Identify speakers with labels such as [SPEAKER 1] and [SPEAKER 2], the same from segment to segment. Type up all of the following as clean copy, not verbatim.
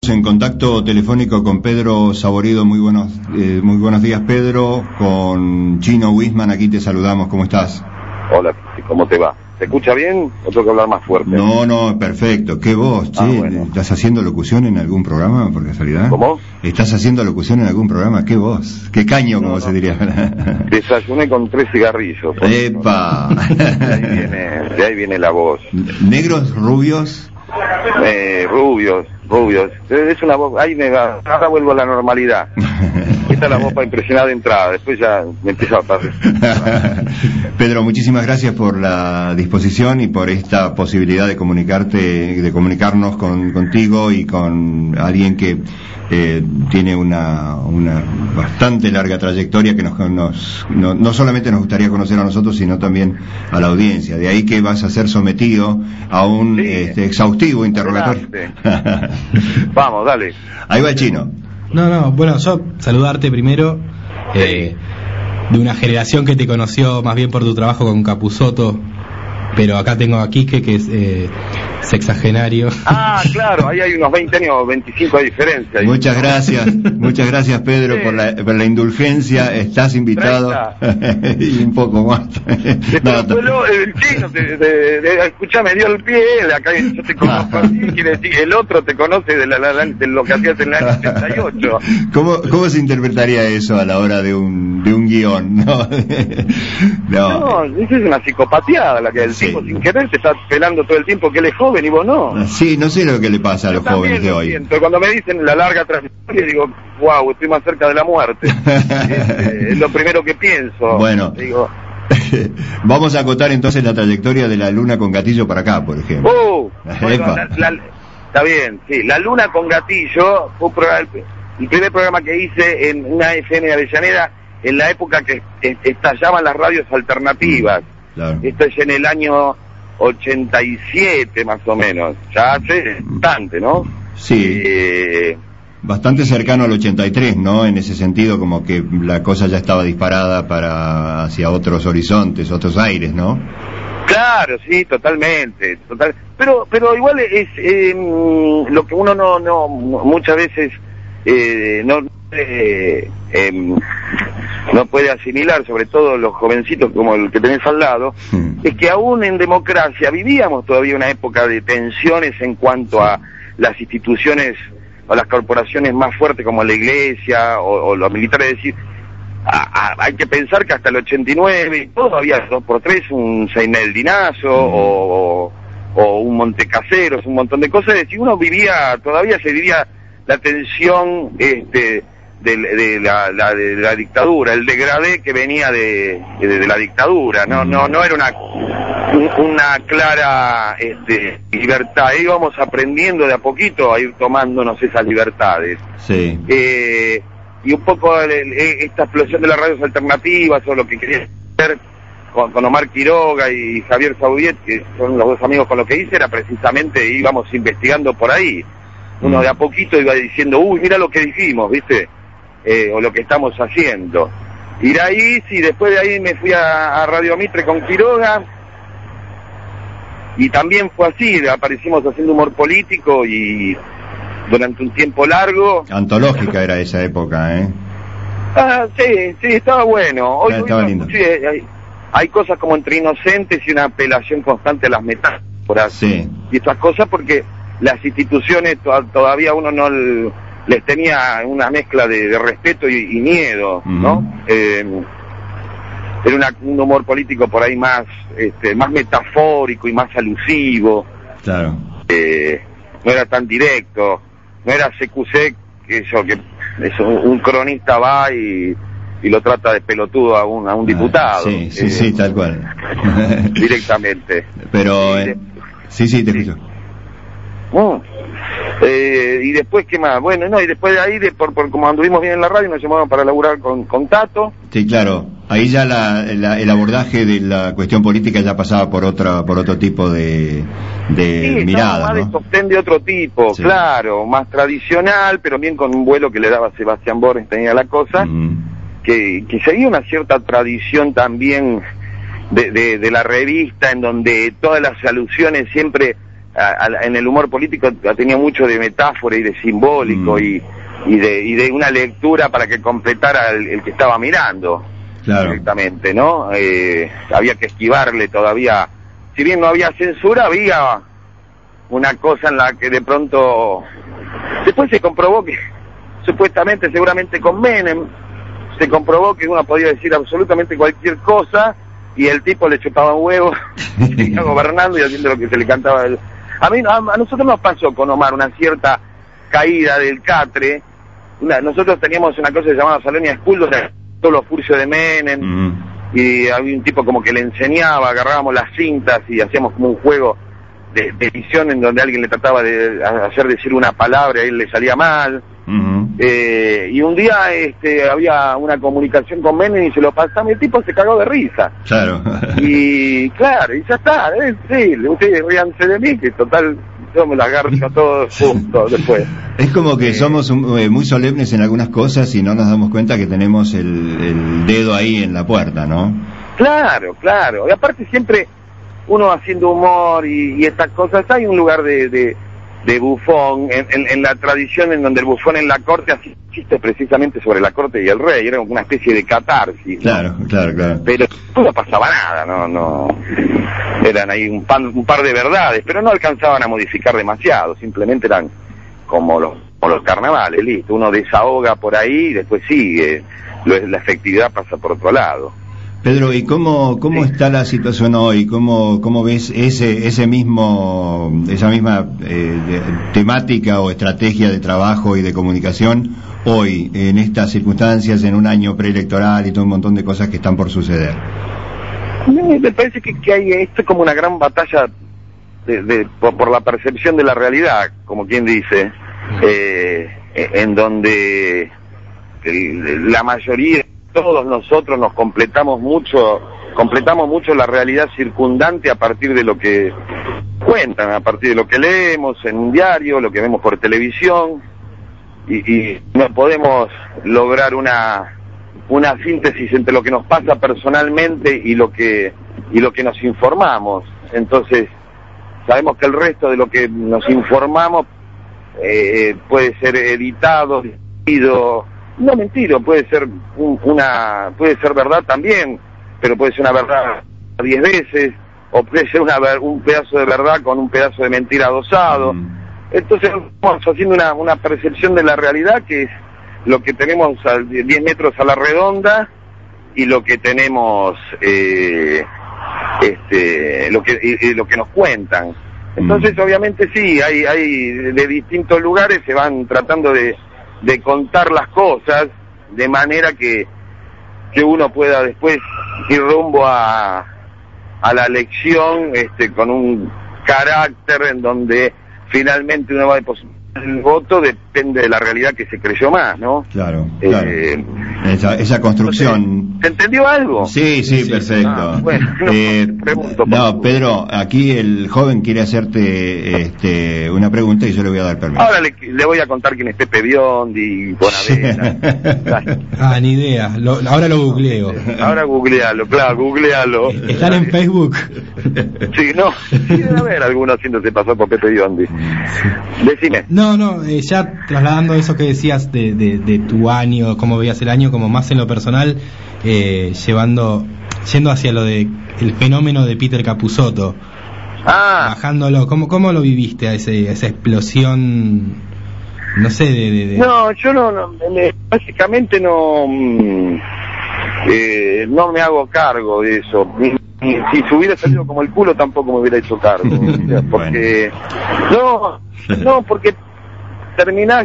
[SPEAKER 1] En contacto telefónico con Pedro Saborido. Muy buenos días, Pedro. Con Chino Wisman, aquí te saludamos. ¿Cómo estás?
[SPEAKER 2] Hola, ¿cómo te va? ¿Se escucha bien o tengo que hablar más fuerte?
[SPEAKER 1] No, perfecto. ¿Qué voz, che?
[SPEAKER 2] Bueno.
[SPEAKER 1] ¿Estás haciendo locución en algún programa, por casualidad?
[SPEAKER 2] ¿Cómo?
[SPEAKER 1] ¿Estás haciendo locución en algún programa? ¿Qué voz? ¿Qué caño, como se diría?
[SPEAKER 2] Desayuné con 3 cigarrillos.
[SPEAKER 1] ¡Epa!
[SPEAKER 2] De ahí viene la voz.
[SPEAKER 1] ¿Negros, rubios?
[SPEAKER 2] Rubios. Es una voz, ahí me va, ahora vuelvo a la normalidad. Esta es la voz para impresionar de entrada, después ya me empieza a pasar.
[SPEAKER 1] Pedro, muchísimas gracias por la disposición y por esta posibilidad de comunicarnos contigo y con alguien que tiene una bastante larga trayectoria que no solamente nos gustaría conocer a nosotros, sino también a la audiencia. De ahí que vas a ser sometido a un exhaustivo interrogatorio.
[SPEAKER 2] Vamos, dale.
[SPEAKER 1] Ahí va el Chino.
[SPEAKER 3] Bueno, yo saludarte primero, de una generación que te conoció más bien por tu trabajo con Capusotto, pero acá tengo a Quique, que es sexagenario. Ah,
[SPEAKER 2] claro, ahí hay unos 20 años, 25 de diferencia.
[SPEAKER 1] Muchas gracias Pedro, por la indulgencia. Estás invitado. Y un poco más.
[SPEAKER 2] El Chino, escuchame, dio el pie, acá yo te conozco así, quiere decir, el otro te conoce de lo que hacías en el año 78.
[SPEAKER 1] ¿Cómo se interpretaría eso a la hora de un guión? No,
[SPEAKER 2] eso es una psicopateada la que el tipo sin querer te está pelando todo el tiempo que él es joven y vos no.
[SPEAKER 1] Sí, no sé lo que le pasa a los jóvenes de hoy.
[SPEAKER 2] Cuando me dicen la larga trayectoria digo, wow, estoy más cerca de la muerte. Es lo primero que pienso.
[SPEAKER 1] Bueno, digo, vamos a acotar entonces la trayectoria de La Luna con Gatillo para acá, por ejemplo.
[SPEAKER 2] Bueno, está bien, sí. La Luna con Gatillo fue el primer programa que hice en una FM de Avellaneda en la época que estallaban las radios alternativas. Claro. Esto es en el año 87 más o menos, ya hace bastante, ¿no?
[SPEAKER 1] Sí, bastante cercano al 83, ¿no? En ese sentido, como que la cosa ya estaba disparada hacia otros horizontes, otros aires, ¿no?
[SPEAKER 2] Claro, sí, totalmente, pero igual es lo que uno no muchas veces no puede asimilar, sobre todo los jovencitos como el que tenés al lado, es que aún en democracia vivíamos todavía una época de tensiones en cuanto a las instituciones o las corporaciones más fuertes como la iglesia o los militares. Es decir, hay que pensar que hasta el 89 todo había 2x3, un Seineldinazo o un Montecaseros, un montón de cosas. Es decir, todavía se vivía la tensión de la dictadura, el degradé que venía de la dictadura. No era una clara libertad. Íbamos aprendiendo de a poquito a ir tomándonos esas libertades.
[SPEAKER 1] Sí.
[SPEAKER 2] Y un poco esta explosión de las radios alternativas, o lo que quería hacer con Omar Quiroga y Javier Saudiet, que son los dos amigos con los que hice, era precisamente, íbamos investigando por ahí. Uno de a poquito iba diciendo, mira lo que dijimos, ¿viste? O lo que estamos haciendo. Y de ahí, después de ahí me fui a Radio Mitre con Quiroga, y también fue así, aparecimos haciendo humor político y durante un tiempo largo.
[SPEAKER 1] Antológica era esa época, ¿eh?
[SPEAKER 2] Sí, estaba bueno. Hoy
[SPEAKER 1] estaba lindo.
[SPEAKER 2] Hay cosas como Entre Inocentes y una apelación constante a las metáforas.
[SPEAKER 1] Sí.
[SPEAKER 2] Y estas cosas porque las instituciones todavía uno no les tenía una mezcla de respeto y miedo, ¿no? Era un humor político por ahí más metafórico y más alusivo.
[SPEAKER 1] Claro.
[SPEAKER 2] No era tan directo, no era CQC, que un cronista va y lo trata de pelotudo a un diputado.
[SPEAKER 1] Sí, tal cual.
[SPEAKER 2] Directamente.
[SPEAKER 1] Pero sí, te escucho.
[SPEAKER 2] Y después, ¿qué más? Bueno, y después de ahí, por como anduvimos bien en la radio, nos llamaron para laburar con Tato.
[SPEAKER 1] Sí, claro. Ahí ya el abordaje de la cuestión política ya pasaba por otro tipo de mirada,
[SPEAKER 2] más
[SPEAKER 1] ¿no?
[SPEAKER 2] de sostén de otro tipo, sí. Claro, más tradicional, pero bien con un vuelo que le daba Sebastián Borges, tenía la cosa, que seguía una cierta tradición también de la revista, en donde todas las alusiones siempre en el humor político tenía mucho de metáfora y de simbólico y de una lectura para que completara el que estaba mirando.
[SPEAKER 1] Claro.
[SPEAKER 2] Directamente, ¿no? Había que esquivarle todavía, si bien no había censura, había una cosa en la que de pronto después se comprobó que supuestamente, seguramente con Menem, se comprobó que uno podía decir absolutamente cualquier cosa y el tipo le chupaba un huevo y seguía gobernando y haciendo lo que se le cantaba. A nosotros nos pasó con Omar una cierta caída del catre. Nosotros teníamos una cosa que se llamaba Salonia School, donde todos los furcios de Menem, y había un tipo como que le enseñaba, agarrábamos las cintas y hacíamos como un juego de edición en donde alguien le trataba de hacer decir una palabra y a él le salía mal. Y un día había una comunicación con Menem y se lo pasamos y el tipo se cagó de risa.
[SPEAKER 1] Claro.
[SPEAKER 2] Y claro, y ya está, sí, ustedes ríanse de mí, que total, yo me la agarro a todos juntos después.
[SPEAKER 1] Es como que somos muy solemnes en algunas cosas y no nos damos cuenta que tenemos el dedo ahí en la puerta, ¿no?
[SPEAKER 2] Claro. Y aparte siempre uno haciendo humor y estas cosas, hay un lugar de bufón en la tradición en donde el bufón en la corte hacía chistes precisamente sobre la corte y el rey, era una especie de catarsis,
[SPEAKER 1] ¿no? Claro.
[SPEAKER 2] Pero no pasaba nada, no eran ahí un par de verdades, pero no alcanzaban a modificar demasiado, simplemente eran como los carnavales, listo, uno desahoga por ahí y después sigue, la efectividad pasa por otro lado.
[SPEAKER 1] Pedro, ¿y cómo está la situación hoy? ¿Cómo ves esa misma temática o estrategia de trabajo y de comunicación hoy, en estas circunstancias, en un año preelectoral y todo un montón de cosas que están por suceder?
[SPEAKER 2] Me parece que hay esto como una gran batalla por la percepción de la realidad, como quien dice, en donde la mayoría, todos nosotros nos completamos mucho la realidad circundante a partir de lo que cuentan, a partir de lo que leemos en un diario, lo que vemos por televisión, y no podemos lograr una síntesis entre lo que nos pasa personalmente y lo que nos informamos. Entonces sabemos que el resto de lo que nos informamos puede ser editado, mentido, no mentido, puede ser verdad también, pero puede ser una verdad 10 veces, o puede ser un pedazo de verdad con un pedazo de mentira adosado. Entonces estamos haciendo una percepción de la realidad que es lo que tenemos a 10 metros a la redonda y lo que tenemos lo que nos cuentan. Entonces obviamente sí, hay de distintos lugares se van tratando de contar las cosas de manera que uno pueda después ir rumbo a la elección con un carácter en donde finalmente uno va a depositar el voto, depende de la realidad que se creyó más, ¿no?
[SPEAKER 1] Claro. Esa construcción.
[SPEAKER 2] ¿Se entendió algo?
[SPEAKER 1] Sí, perfecto.
[SPEAKER 2] Pregunto.
[SPEAKER 1] No, Pedro, aquí el joven quiere hacerte una pregunta y yo le voy a dar permiso.
[SPEAKER 2] Ahora le voy a contar quién es Pepe Biondi, Bonavena.
[SPEAKER 3] Ni idea. Ahora lo googleo.
[SPEAKER 2] Ahora googlealo.
[SPEAKER 3] ¿Están en Facebook?
[SPEAKER 2] Sí, no. Debe haber alguno haciéndose pasar por Pepe Biondi. Decime.
[SPEAKER 3] No, ya trasladando eso que decías de tu año, cómo veías el año, como más en lo personal, yendo hacia lo de el fenómeno de Peter Capusotto, bajándolo, ¿cómo lo viviste a esa explosión? No sé,
[SPEAKER 2] No, yo no básicamente no me hago cargo de eso. Si se hubiera salido como el culo tampoco me hubiera hecho cargo, porque porque terminás,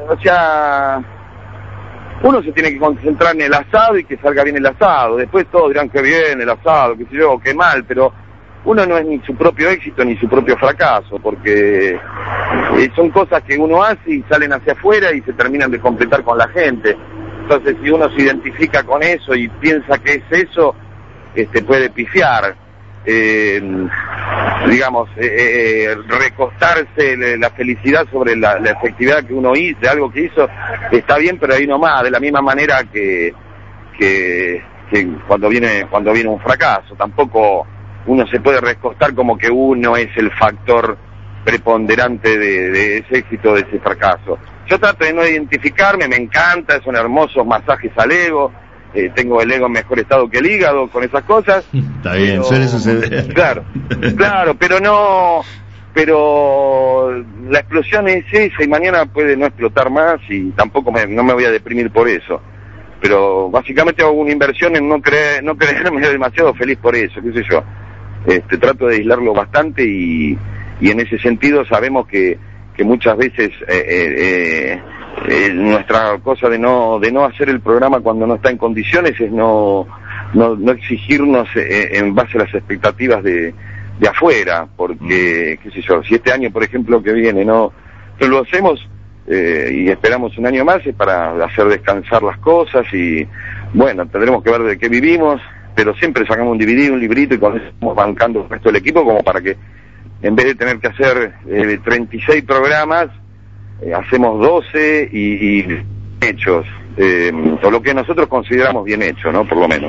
[SPEAKER 2] uno se tiene que concentrar en el asado y que salga bien el asado, después todos dirán que bien el asado, qué sé yo, qué mal, pero uno no es ni su propio éxito ni su propio fracaso, porque son cosas que uno hace y salen hacia afuera y se terminan de completar con la gente. Entonces si uno se identifica con eso y piensa que es eso, puede pifiar, recostarse la felicidad sobre la efectividad que uno hizo, de algo que hizo, está bien, pero ahí nomás, de la misma manera que cuando viene un fracaso, tampoco uno se puede recostar como que uno es el factor preponderante de ese éxito, de ese fracaso. Yo trato de no identificarme, me encanta, son hermosos masajes al ego, tengo el ego en mejor estado que el hígado con esas cosas.
[SPEAKER 1] Está bien, suele suceder.
[SPEAKER 2] Claro, pero la explosión es esa y mañana puede no explotar más y tampoco no me voy a deprimir por eso. Pero básicamente hago una inversión en no creerme demasiado feliz por eso, qué sé yo. Trato de aislarlo bastante y en ese sentido sabemos que muchas veces nuestra cosa de no hacer el programa cuando no está en condiciones es no exigirnos en base a las expectativas de afuera, porque qué sé yo, si este año por ejemplo que viene no lo hacemos y esperamos un año más, es para hacer descansar las cosas y bueno, tendremos que ver de qué vivimos, pero siempre sacamos un DVD, un librito y con eso estamos bancando el resto del equipo como para que en vez de tener que hacer 36 programas, hacemos 12 y hechos, o lo que nosotros consideramos bien hecho, ¿no? Por lo menos.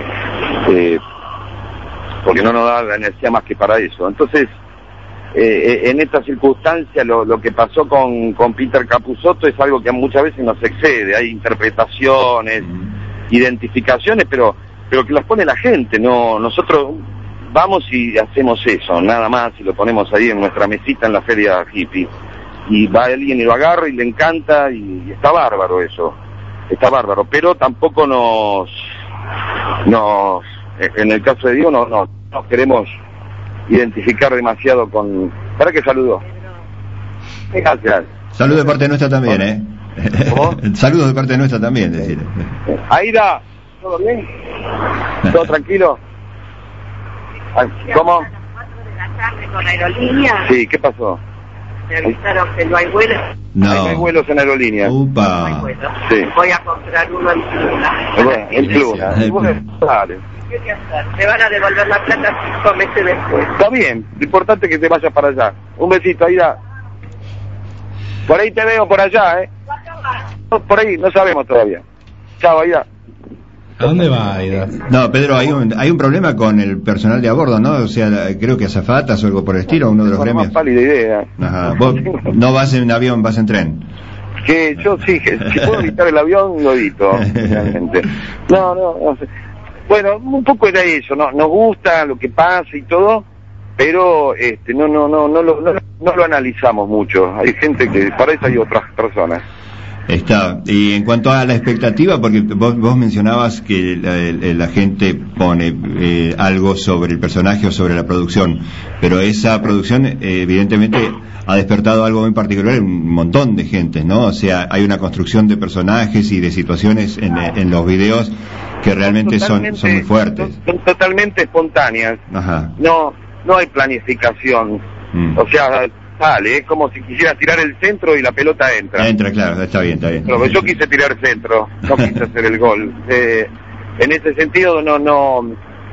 [SPEAKER 2] Porque no nos da la energía más que para eso. Entonces, en esta circunstancia, lo que pasó con Peter Capusotto es algo que muchas veces nos excede. Hay interpretaciones, identificaciones, pero que las pone la gente, ¿no? Nosotros vamos y hacemos eso, nada más, y lo ponemos ahí en nuestra mesita en la feria hippie. Y va alguien y lo agarra y le encanta y está bárbaro eso. Está bárbaro, pero tampoco en el caso de Diego no queremos identificar demasiado con... ¿Para qué saludo? Gracias.
[SPEAKER 1] Saludos de parte nuestra también, ¿eh?
[SPEAKER 2] ¿Cómo?
[SPEAKER 1] Saludos de parte nuestra también, decir.
[SPEAKER 2] Aida, ¿todo bien? ¿Todo tranquilo? ¿Cómo?
[SPEAKER 4] A las 4 de la tarde con Aerolínea.
[SPEAKER 2] Sí, ¿qué pasó?
[SPEAKER 4] Me avisaron que no hay vuelos.
[SPEAKER 1] No.
[SPEAKER 2] No hay vuelos en Aerolínea.
[SPEAKER 4] No hay
[SPEAKER 1] Upa.
[SPEAKER 4] vuelos.
[SPEAKER 2] Sí.
[SPEAKER 4] Voy a comprar uno en Pluna.
[SPEAKER 2] Bueno, en Pluna. Bueno, dale.
[SPEAKER 4] ¿Qué voy a hacer? Me van a devolver la plata 5 meses después.
[SPEAKER 2] Está bien, lo importante es que te vayas para allá. Un besito, Aida. Por ahí te veo por allá, ¿eh? Por ahí, no sabemos todavía. Chao, Aida.
[SPEAKER 3] ¿A dónde va, Aida?
[SPEAKER 1] No, Pedro, hay un problema con el personal de a bordo, ¿no? O sea, creo que azafatas o algo por el estilo, uno de los
[SPEAKER 2] No tengo
[SPEAKER 1] gremios.
[SPEAKER 2] más pálida idea.
[SPEAKER 1] Ajá. Vos no vas en avión, vas en tren.
[SPEAKER 2] Que yo sí, que si puedo evitar el avión, lo evito, realmente. No sé. Bueno, un poco era eso, ¿no? Nos gusta lo que pasa y todo, pero no lo analizamos mucho. Hay gente que, para eso hay otras personas.
[SPEAKER 1] Está. Y en cuanto a la expectativa, porque vos mencionabas que la gente pone algo sobre el personaje o sobre la producción, pero esa producción evidentemente ha despertado algo muy particular en un montón de gente, ¿no? O sea, hay una construcción de personajes y de situaciones en los videos que realmente son muy fuertes.
[SPEAKER 2] Son totalmente espontáneas.
[SPEAKER 1] Ajá.
[SPEAKER 2] No hay planificación. O sea, sale, es como si quisieras tirar el centro y la pelota entra.
[SPEAKER 1] Entra, claro, está bien.
[SPEAKER 2] Pero yo quise tirar centro, no quise hacer el gol. En ese sentido, no,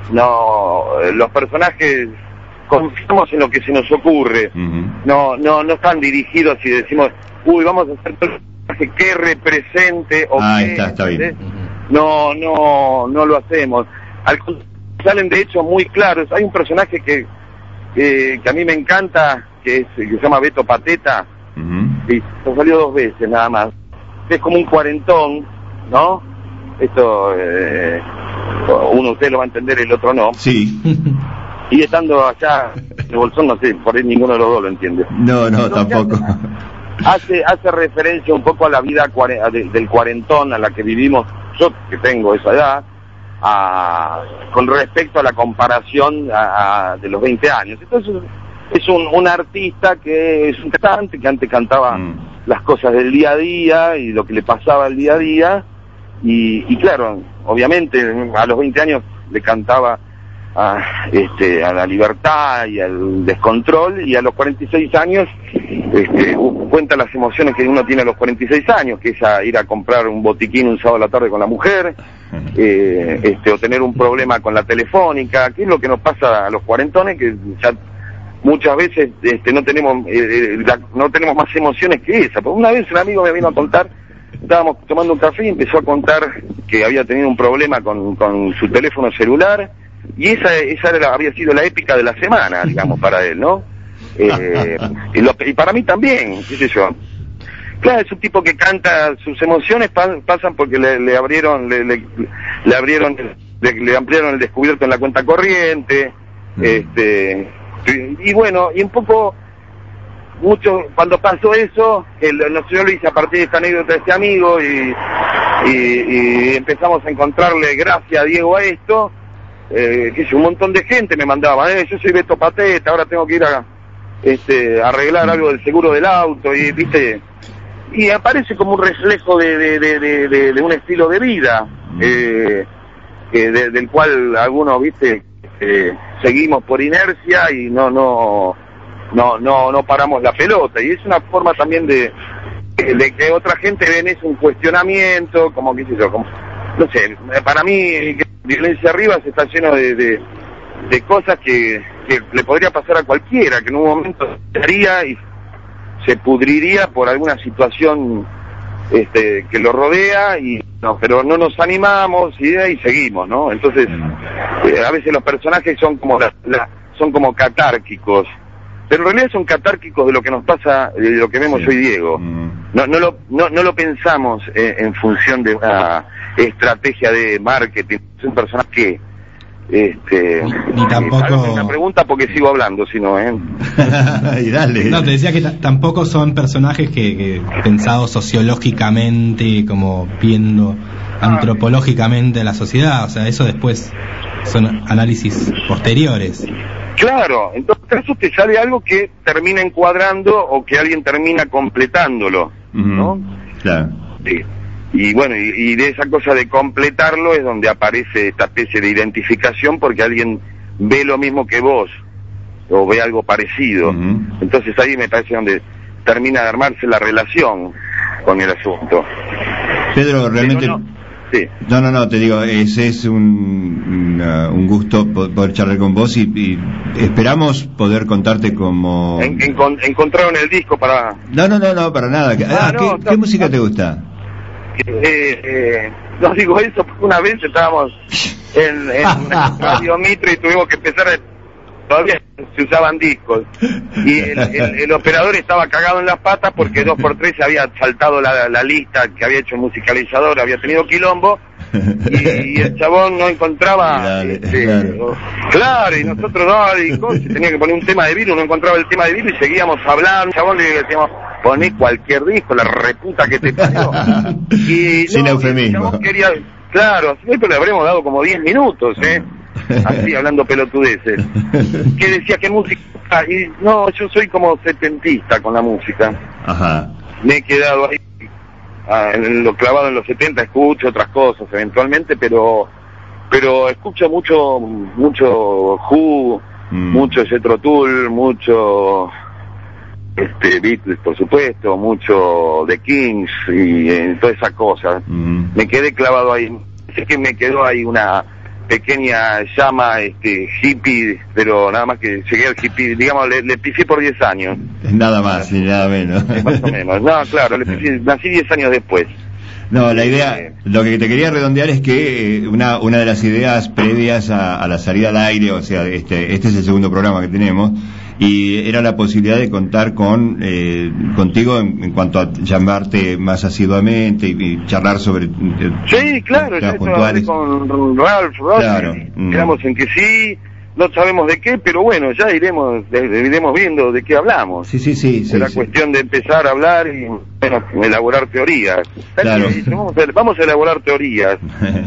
[SPEAKER 2] los personajes confiamos en lo que se nos ocurre. No están dirigidos y decimos, vamos a hacer un personaje que represente o que...
[SPEAKER 1] está bien.
[SPEAKER 2] No lo hacemos. Salen de hecho muy claros. Hay un personaje que a mí me encanta, que se llama Beto Pateta, y salió 2 veces nada más. Es como un cuarentón, ¿no? Esto, uno usted lo va a entender, el otro no.
[SPEAKER 1] Sí.
[SPEAKER 2] Y estando allá en el Bolsón, no sé, por ahí ninguno de los dos lo entiende.
[SPEAKER 1] No, tampoco.
[SPEAKER 2] Hace referencia un poco a la vida del cuarentón a la que vivimos, yo que tengo esa edad, con respecto a la comparación de los 20 años. Entonces es un artista que es un cantante que antes cantaba las cosas del día a día y lo que le pasaba al día a día y claro, obviamente a los 20 años le cantaba a la libertad y al descontrol, y a los 46 años cuenta las emociones que uno tiene a los 46 años, que es ir a comprar un botiquín un sábado a la tarde con la mujer, o tener un problema con la telefónica, que es lo que nos pasa a los cuarentones, que ya muchas veces no tenemos más emociones que esa. Porque una vez un amigo me vino a contar, estábamos tomando un café y empezó a contar que había tenido un problema con su teléfono celular, y esa había sido la épica de la semana, digamos, para él, ¿no? y para mí también, qué sé yo. Claro, es un tipo que canta, sus emociones pasan porque le ampliaron el descubierto en la cuenta corriente, y bueno, y un poco, mucho, cuando pasó eso, yo lo hice a partir de esta anécdota de este amigo, y empezamos a encontrarle gracias a Diego a esto, que un montón de gente me mandaba, yo soy Beto Pateta, ahora tengo que ir a arreglar algo del seguro del auto, y viste, y aparece como un reflejo de un estilo de vida, del cual algunos, viste, seguimos por inercia y no paramos la pelota, y es una forma también de que otra gente ven eso un cuestionamiento, como qué sé yo, como, no sé, para mí Violencia Rivas está lleno de cosas que le podría pasar a cualquiera, que en un momento se haría y se pudriría por alguna situación que lo rodea, pero no nos animamos y seguimos, ¿no? Entonces a veces los personajes son como son como catárquicos, pero en realidad son catárquicos de lo que nos pasa, de lo que vemos hoy, Diego. No lo pensamos en función de una estrategia de marketing. Es un personaje que
[SPEAKER 3] ni tampoco
[SPEAKER 2] una pregunta porque sigo hablando, si no,
[SPEAKER 1] y dale.
[SPEAKER 3] No, te decía que tampoco son personajes que pensados sociológicamente, como viendo antropológicamente la sociedad, o sea, eso después son análisis posteriores.
[SPEAKER 2] Claro, entonces eso te sale algo que termina encuadrando o que alguien termina completándolo, ¿no?
[SPEAKER 1] Claro.
[SPEAKER 2] Sí. Y bueno, y de esa cosa de completarlo es donde aparece esta especie de identificación, porque alguien ve lo mismo que vos, o ve algo parecido. Entonces ahí me parece donde termina de armarse la relación con el asunto.
[SPEAKER 1] Pedro, realmente...
[SPEAKER 2] Sí.
[SPEAKER 1] No, te digo, es un gusto poder charlar con vos, y esperamos poder contarte como...
[SPEAKER 2] ¿Encontraron el disco para...?
[SPEAKER 1] No, para nada. ¿Qué música te gusta?
[SPEAKER 2] No digo eso porque una vez estábamos en Radio Mitre y tuvimos que empezar todavía se usaban discos, y el operador estaba cagado en las patas porque 2x3 se había saltado la lista que había hecho el musicalizador, había tenido quilombo, y el chabón no encontraba claro, y nosotros tenía que poner un tema de Virus, no encontraba el tema de Virus y seguíamos hablando. El chabón le decíamos, poné cualquier disco, la reputa que te parió. Y
[SPEAKER 1] sin eufemismo.
[SPEAKER 2] Quería, claro, siempre le habremos dado como 10 minutos, así hablando pelotudeces, que decía que música, y no, yo soy como setentista con la música.
[SPEAKER 1] Ajá. Me
[SPEAKER 2] he quedado ahí en lo clavado en los 70, escucho otras cosas eventualmente, pero escucho mucho Who, mucho Jethro Tull, mucho Beatles, por supuesto, mucho The Kings y toda esa cosa. Me quedé clavado ahí. Sé que me quedó ahí una pequeña llama hippie, pero nada más que llegué al hippie, digamos, le pisé por 10 años.
[SPEAKER 1] Nada más y nada menos.
[SPEAKER 2] Más o menos. No, claro, nací 10 años después.
[SPEAKER 1] No, la idea, lo que te quería redondear es que una de las ideas previas a la salida al aire, o sea, este es el segundo programa que tenemos, y era la posibilidad de contar contigo en cuanto a llamarte más asiduamente y charlar sobre
[SPEAKER 2] sí, claro, ya hablé con Ralph Ross,
[SPEAKER 1] claro.
[SPEAKER 2] Quedamos en que sí, no sabemos de qué, pero bueno, ya iremos viendo de qué hablamos.
[SPEAKER 1] Sí.
[SPEAKER 2] Era cuestión de empezar a hablar y elaborar teorías.
[SPEAKER 1] Claro.
[SPEAKER 2] Vamos a elaborar teorías.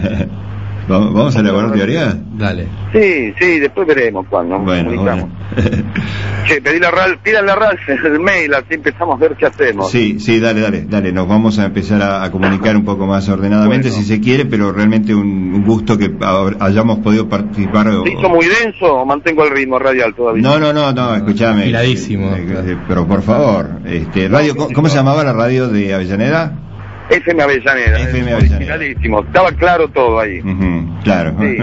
[SPEAKER 1] ¿Vamos a elaborar teorías?
[SPEAKER 3] Dale.
[SPEAKER 2] Sí, después veremos cuándo.
[SPEAKER 1] Bueno.
[SPEAKER 2] Che, pídanle a Ralph el mail, así empezamos a ver qué hacemos.
[SPEAKER 1] Sí, dale, nos vamos a empezar a comunicar un poco más ordenadamente, si se quiere, pero realmente un gusto que hayamos podido participar.
[SPEAKER 2] ¿Se hizo muy denso o mantengo el ritmo radial todavía?
[SPEAKER 1] No, escúchame.
[SPEAKER 3] Miradísimo.
[SPEAKER 1] Pero por favor, radio, ¿cómo se llamaba la radio de Avellaneda?
[SPEAKER 2] FM Avellaneda.
[SPEAKER 1] FM Avellaneda.
[SPEAKER 2] Estaba claro todo ahí.
[SPEAKER 1] Claro.
[SPEAKER 2] Sí,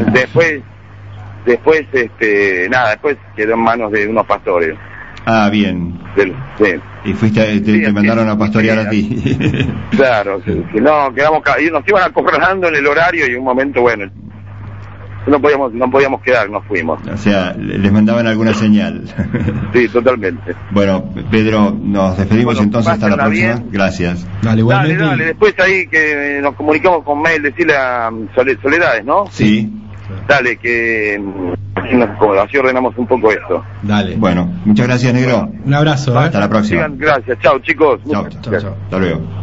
[SPEAKER 2] después después quedó en manos de unos pastores.
[SPEAKER 1] Ah, bien.
[SPEAKER 2] Sí.
[SPEAKER 1] Y te mandaron a pastorear a ti.
[SPEAKER 2] Claro, que no, quedamos, y nos iban acorralando en el horario y en un momento, bueno, no podíamos quedar, nos fuimos.
[SPEAKER 1] O sea, les mandaban alguna señal.
[SPEAKER 2] Sí, totalmente.
[SPEAKER 1] Bueno, Pedro, nos despedimos entonces hasta la próxima.
[SPEAKER 2] Bien.
[SPEAKER 1] Gracias.
[SPEAKER 2] Dale, después ahí que nos comunicamos con mail, decirle a Soledades, ¿no?
[SPEAKER 1] Sí.
[SPEAKER 2] Dale, que así ordenamos un poco esto.
[SPEAKER 3] Dale.
[SPEAKER 1] Bueno, muchas gracias, negro.
[SPEAKER 3] Un abrazo.
[SPEAKER 1] Hasta la próxima.
[SPEAKER 2] Gracias, chao chicos.
[SPEAKER 1] Chao. Hasta luego.